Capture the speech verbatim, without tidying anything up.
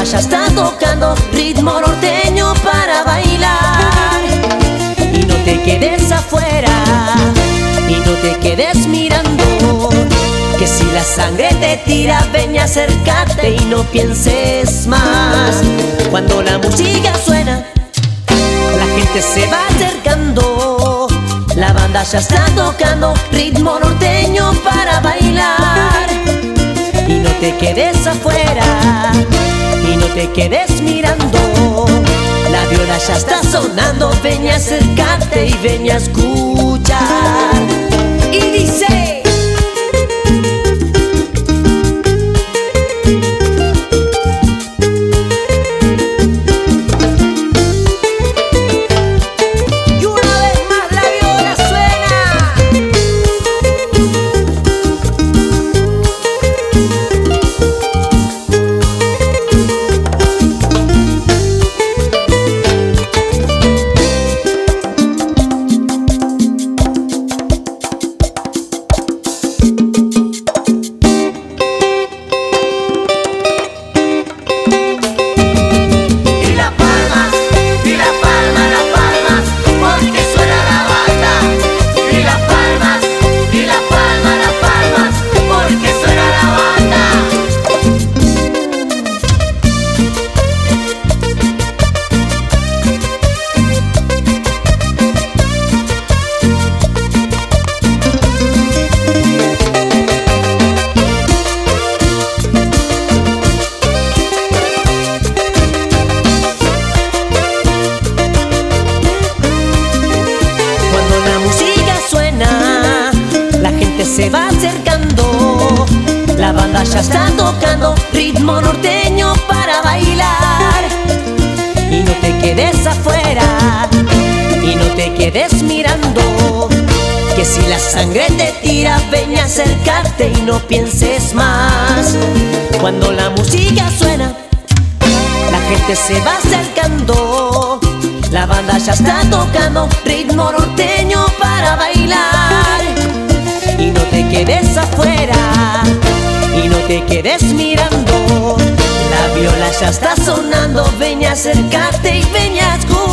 ya está tocando ritmo norteño para bailar. Y no te quedes afuera, y no te quedes mirando, que si la sangre te tira, ven y acércate y no pienses más. Cuando la música suena, la gente se va acercando, la banda ya está tocando ritmo norteño para bailar. Y no te quedes afuera, y no te quedes mirando, la viola ya está sonando, ven y acércate y ven y a escuchar. Y dice: se va acercando, la banda ya está tocando ritmo norteño para bailar. Y no te quedes afuera, y no te quedes mirando, que si la sangre te tira, ven y acércate y no pienses más. Cuando la música suena, la gente se va acercando, la banda ya está tocando ritmo norteño para bailar. Y no te quedes afuera, y no te quedes mirando, la viola ya está sonando, ven y acércate y ven y a escuchar.